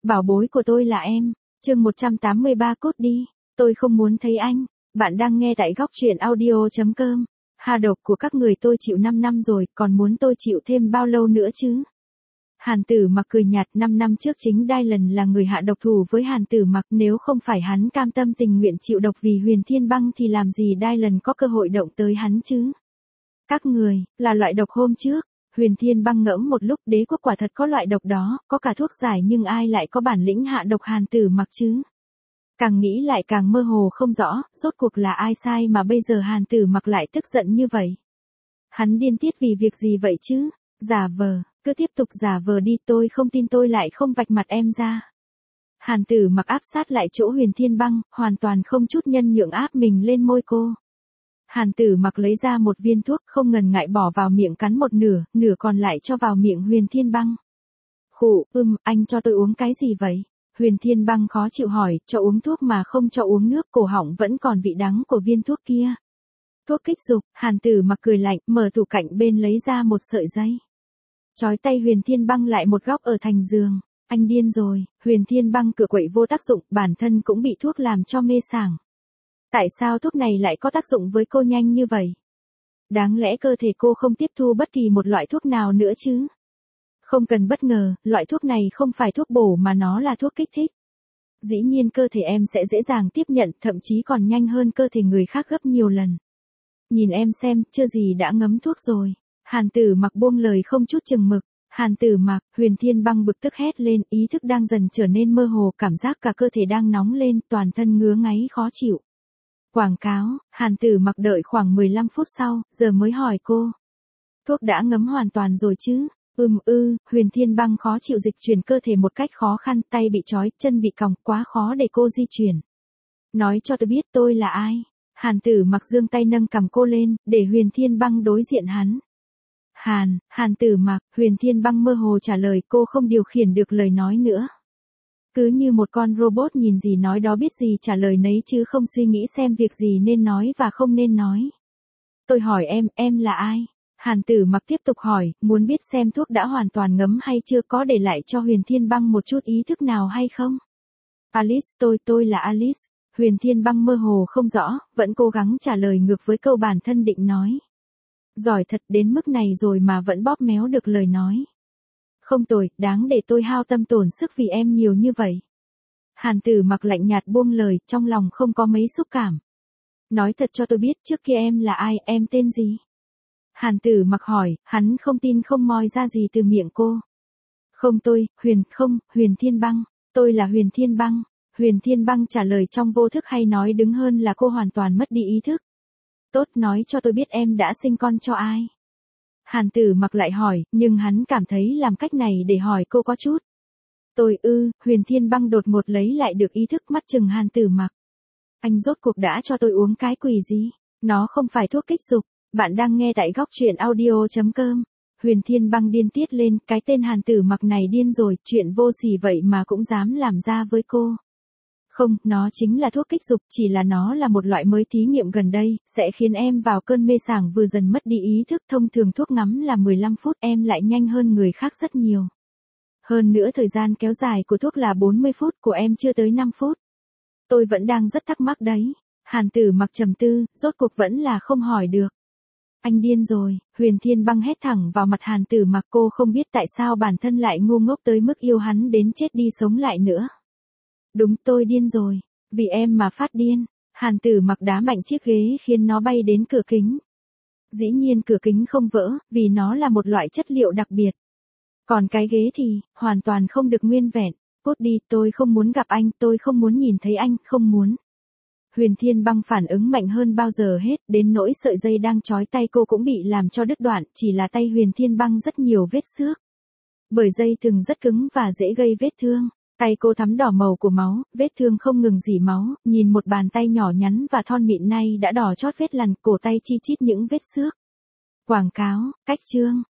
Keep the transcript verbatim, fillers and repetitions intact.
Bảo bối của tôi là em. Chương một trăm tám mươi ba cốt đi. Tôi không muốn thấy anh. Bạn đang nghe tại góc truyện audio chấm com. Hà độc của các người tôi chịu năm năm rồi, còn muốn tôi chịu thêm bao lâu nữa chứ? Hàn Tử Mặc cười nhạt, năm năm trước chính Dylan là người hạ độc thủ với Hàn Tử Mặc, nếu không phải hắn cam tâm tình nguyện chịu độc vì Huyền Thiên Băng thì làm gì Dylan có cơ hội động tới hắn chứ? Các người, là loại độc hôm trước. Huyền Thiên Băng ngẫm một lúc, đế quốc quả thật có loại độc đó, có cả thuốc giải, nhưng ai lại có bản lĩnh hạ độc Hàn Tử Mặc chứ? Càng nghĩ lại càng mơ hồ không rõ, rốt cuộc là ai sai mà bây giờ Hàn Tử Mặc lại tức giận như vậy? Hắn điên tiết vì việc gì vậy chứ? Giả vờ, cứ tiếp tục giả vờ đi, tôi không tin tôi lại không vạch mặt em ra. Hàn Tử Mặc áp sát lại chỗ Huyền Thiên Băng, hoàn toàn không chút nhân nhượng áp mình lên môi cô. Hàn Tử Mặc lấy ra một viên thuốc, không ngần ngại bỏ vào miệng cắn một nửa, nửa còn lại cho vào miệng Huyền Thiên Băng. Khụ, ưm, anh cho tôi uống cái gì vậy? Huyền Thiên Băng khó chịu hỏi, cho uống thuốc mà không cho uống nước, cổ họng vẫn còn vị đắng của viên thuốc kia. Thuốc kích dục. Hàn Tử Mặc cười lạnh, mở tủ cạnh bên lấy ra một sợi dây. Chói tay Huyền Thiên Băng lại một góc ở thành giường. Anh điên rồi. Huyền Thiên Băng cựa quậy vô tác dụng, bản thân cũng bị thuốc làm cho mê sảng. Tại sao thuốc này lại có tác dụng với cô nhanh như vậy? Đáng lẽ cơ thể cô không tiếp thu bất kỳ một loại thuốc nào nữa chứ? Không cần bất ngờ, loại thuốc này không phải thuốc bổ mà nó là thuốc kích thích. Dĩ nhiên cơ thể em sẽ dễ dàng tiếp nhận, thậm chí còn nhanh hơn cơ thể người khác gấp nhiều lần. Nhìn em xem, chưa gì đã ngấm thuốc rồi. Hàn Tử Mặc buông lời không chút chừng mực. Hàn Tử Mặc, Huyền Thiên Băng bực tức hét lên, ý thức đang dần trở nên mơ hồ, cảm giác cả cơ thể đang nóng lên, toàn thân ngứa ngáy khó chịu. Quảng cáo. Hàn Tử Mặc đợi khoảng mười lăm phút sau, giờ mới hỏi cô. Thuốc đã ngấm hoàn toàn rồi chứ? Ừm ư, Huyền Thiên Băng khó chịu dịch chuyển cơ thể một cách khó khăn, tay bị trói, chân bị còng, quá khó để cô di chuyển. Nói cho tôi biết tôi là ai? Hàn Tử Mặc giương tay nâng cằm cô lên, để Huyền Thiên Băng đối diện hắn. Hàn, Hàn Tử Mặc, Huyền Thiên Băng mơ hồ trả lời, cô không điều khiển được lời nói nữa. Cứ như một con robot nhìn gì nói đó, biết gì trả lời nấy chứ không suy nghĩ xem việc gì nên nói và không nên nói. Tôi hỏi em, em là ai? Hàn Tử Mặc tiếp tục hỏi, muốn biết xem thuốc đã hoàn toàn ngấm hay chưa, có để lại cho Huyền Thiên Băng một chút ý thức nào hay không? Alice, tôi, tôi là Alice. Huyền Thiên Băng mơ hồ không rõ, vẫn cố gắng trả lời ngược với câu bản thân định nói. Giỏi thật, đến mức này rồi mà vẫn bóp méo được lời nói. Không tồi, đáng để tôi hao tâm tổn sức vì em nhiều như vậy. Hàn Tử Mặc lạnh nhạt buông lời, trong lòng không có mấy xúc cảm. Nói thật cho tôi biết, trước kia em là ai, em tên gì? Hàn Tử Mặc hỏi, hắn không tin không moi ra gì từ miệng cô. Không tôi, Huyền, không, Huyền Thiên Băng, tôi là Huyền Thiên Băng. Huyền Thiên Băng trả lời trong vô thức, hay nói đứng hơn là cô hoàn toàn mất đi ý thức. Tốt, nói cho tôi biết em đã sinh con cho ai? Hàn Tử Mặc lại hỏi, nhưng hắn cảm thấy làm cách này để hỏi cô có chút. Tôi ư, Huyền Thiên Băng đột ngột lấy lại được ý thức, mắt chừng Hàn Tử Mặc. Anh rốt cuộc đã cho tôi uống cái quỷ gì? Nó không phải thuốc kích dục. Bạn đang nghe tại góc truyện audio chấm com. Huyền Thiên Băng điên tiết lên, cái tên Hàn Tử Mặc này điên rồi, chuyện vô sỉ vậy mà cũng dám làm ra với cô. Không, nó chính là thuốc kích dục, chỉ là nó là một loại mới thí nghiệm gần đây, sẽ khiến em vào cơn mê sảng vừa dần mất đi ý thức. Thông thường thuốc ngắm là mười lăm phút, em lại nhanh hơn người khác rất nhiều. Hơn nữa thời gian kéo dài của thuốc là bốn mươi phút, của em chưa tới năm phút. Tôi vẫn đang rất thắc mắc đấy. Hàn Tử Mặc trầm tư, rốt cuộc vẫn là không hỏi được. Anh điên rồi. Huyền Thiên Băng hét thẳng vào mặt Hàn Tử Mặc, cô không biết tại sao bản thân lại ngu ngốc tới mức yêu hắn đến chết đi sống lại nữa. Đúng, tôi điên rồi. Vì em mà phát điên. Hàn Tử Mặc đá mạnh chiếc ghế khiến nó bay đến cửa kính. Dĩ nhiên cửa kính không vỡ, vì nó là một loại chất liệu đặc biệt. Còn cái ghế thì, hoàn toàn không được nguyên vẹn. Cút đi, tôi không muốn gặp anh, tôi không muốn nhìn thấy anh, không muốn. Huyền Thiên Băng phản ứng mạnh hơn bao giờ hết, đến nỗi sợi dây đang trói tay cô cũng bị làm cho đứt đoạn, chỉ là tay Huyền Thiên Băng rất nhiều vết xước. Bởi dây thừng rất cứng và dễ gây vết thương. Tay cô thắm đỏ màu của máu, vết thương không ngừng rỉ máu, nhìn một bàn tay nhỏ nhắn và thon mịn nay đã đỏ chót vết lằn, cổ tay chi chít những vết xước. Quảng cáo, cách chương.